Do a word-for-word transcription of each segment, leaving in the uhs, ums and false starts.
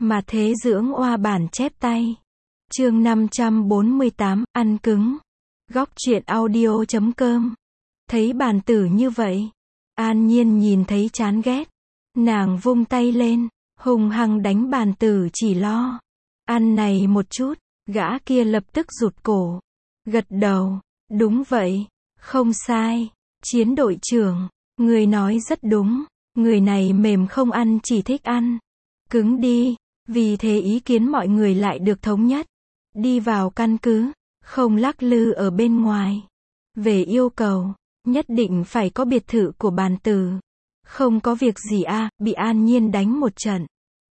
Mà thế dưỡng oa bản chép tay. Chương năm trăm bốn mươi tám, ăn cứng. Góc truyện audio chấm com. Thấy bàn tử như vậy, An Nhiên nhìn thấy chán ghét. Nàng vung tay lên, hung hăng đánh bàn tử chỉ lo. Ăn này một chút, gã kia lập tức rụt cổ. Gật đầu, đúng vậy, không sai. Chiến đội trưởng, người nói rất đúng. Người này mềm không ăn chỉ thích ăn cứng đi. Vì thế ý kiến mọi người lại được thống nhất. Đi vào căn cứ, không lắc lư ở bên ngoài. Về yêu cầu, nhất định phải có biệt thự của bàn tử. Không có việc gì a, à, bị An Nhiên đánh một trận.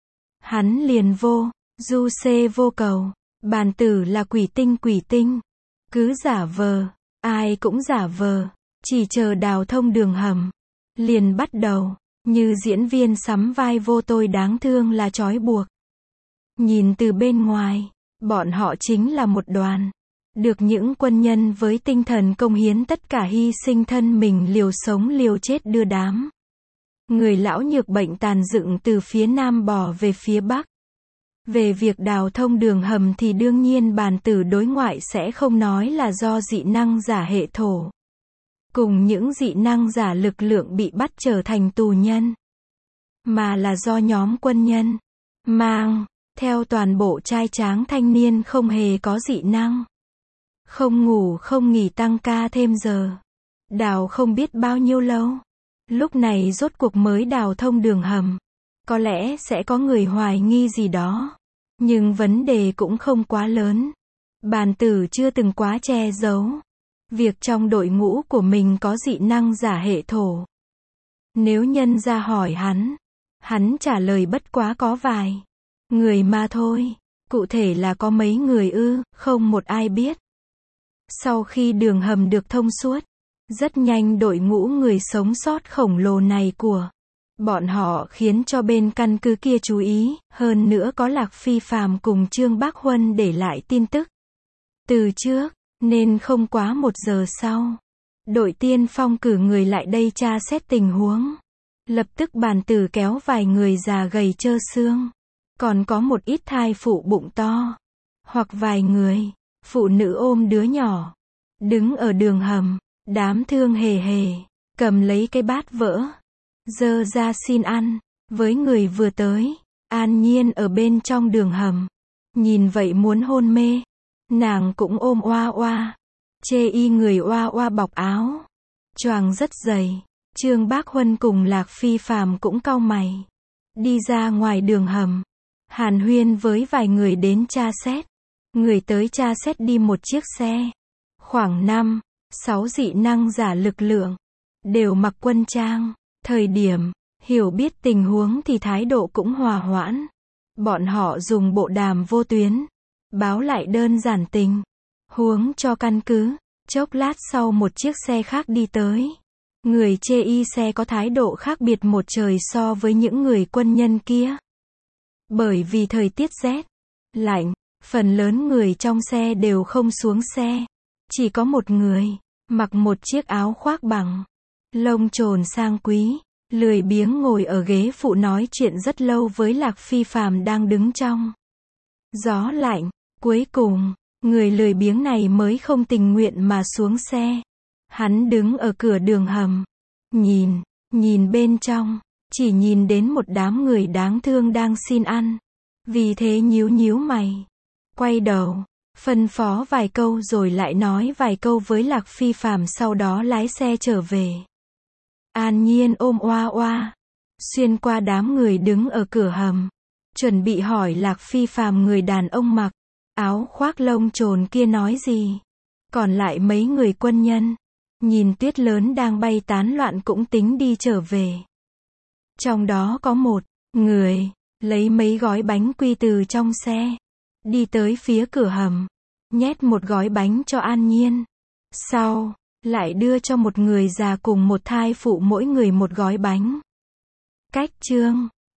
Hắn liền vô, du xê vô cầu. Bàn tử là quỷ tinh quỷ tinh. Cứ giả vờ, ai cũng giả vờ. Chỉ chờ đào thông đường hầm. Liền bắt đầu, như diễn viên sắm vai vô tôi đáng thương là trói buộc. Nhìn từ bên ngoài, bọn họ chính là một đoàn. Được những quân nhân với tinh thần công hiến tất cả hy sinh thân mình liều sống liều chết đưa đám. Người lão nhược bệnh tàn dựng từ phía nam bò về phía bắc. Về việc đào thông đường hầm thì đương nhiên bàn tử đối ngoại sẽ không nói là do dị năng giả hệ thổ. Cùng những dị năng giả lực lượng bị bắt trở thành tù nhân. Mà là do nhóm quân nhân mang theo toàn bộ trai tráng thanh niên không hề có dị năng. Không ngủ không nghỉ tăng ca thêm giờ. Đào không biết bao nhiêu lâu. Lúc này rốt cuộc mới đào thông đường hầm. Có lẽ sẽ có người hoài nghi gì đó. Nhưng vấn đề cũng không quá lớn. Bàn tử chưa từng quá che giấu việc trong đội ngũ của mình có dị năng giả hệ thổ. Nếu nhân ra hỏi hắn, hắn trả lời bất quá có vài người mà thôi. Cụ thể là có mấy người ư, không một ai biết. Sau khi đường hầm được thông suốt, rất nhanh đội ngũ người sống sót khổng lồ này của bọn họ khiến cho bên căn cứ kia chú ý, hơn nữa có Lạc Phi Phàm cùng Trương Bác Huân để lại tin tức từ trước, nên không quá một giờ sau, đội tiên phong cử người lại đây tra xét tình huống. Lập tức bàn tử kéo vài người già gầy trơ xương, còn có một ít thai phụ bụng to, hoặc vài người phụ nữ ôm đứa nhỏ, đứng ở đường hầm, đám thương hề hề, cầm lấy cái bát vỡ, dơ ra xin ăn, với người vừa tới. An Nhiên ở bên trong đường hầm, nhìn vậy muốn hôn mê, nàng cũng ôm oa oa, chê y người oa oa bọc áo, choàng rất dày. Trương Bác Huân cùng Lạc Phi Phàm cũng cau mày, đi ra ngoài đường hầm, hàn huyên với vài người đến tra xét. Người tới tra xét đi một chiếc xe, khoảng năm, sáu dị năng giả lực lượng, đều mặc quân trang. Thời điểm hiểu biết tình huống thì thái độ cũng hòa hoãn. Bọn họ dùng bộ đàm vô tuyến, báo lại đơn giản tình huống cho căn cứ. Chốc lát sau một chiếc xe khác đi tới. Người chê y xe có thái độ khác biệt một trời so với những người quân nhân kia. Bởi vì thời tiết rét, lạnh, phần lớn người trong xe đều không xuống xe. Chỉ có một người, mặc một chiếc áo khoác bằng lông trồn sang quý, lười biếng ngồi ở ghế phụ nói chuyện rất lâu với Lạc Phi Phàm đang đứng trong gió lạnh. Cuối cùng, người lười biếng này mới không tình nguyện mà xuống xe. Hắn đứng ở cửa đường hầm, nhìn, nhìn bên trong, chỉ nhìn đến một đám người đáng thương đang xin ăn. Vì thế nhíu nhíu mày, quay đầu, phân phó vài câu rồi lại nói vài câu với Lạc Phi Phàm, sau đó lái xe trở về. An Nhiên ôm oa oa, xuyên qua đám người đứng ở cửa hầm, chuẩn bị hỏi Lạc Phi Phàm người đàn ông mặc áo khoác lông trồn kia nói gì. Còn lại mấy người quân nhân, nhìn tuyết lớn đang bay tán loạn cũng tính đi trở về. Trong đó có một người, lấy mấy gói bánh quy từ trong xe, đi tới phía cửa hầm, nhét một gói bánh cho An Nhiên. Sau, lại đưa cho một người già cùng một thai phụ mỗi người một gói bánh. Cách chương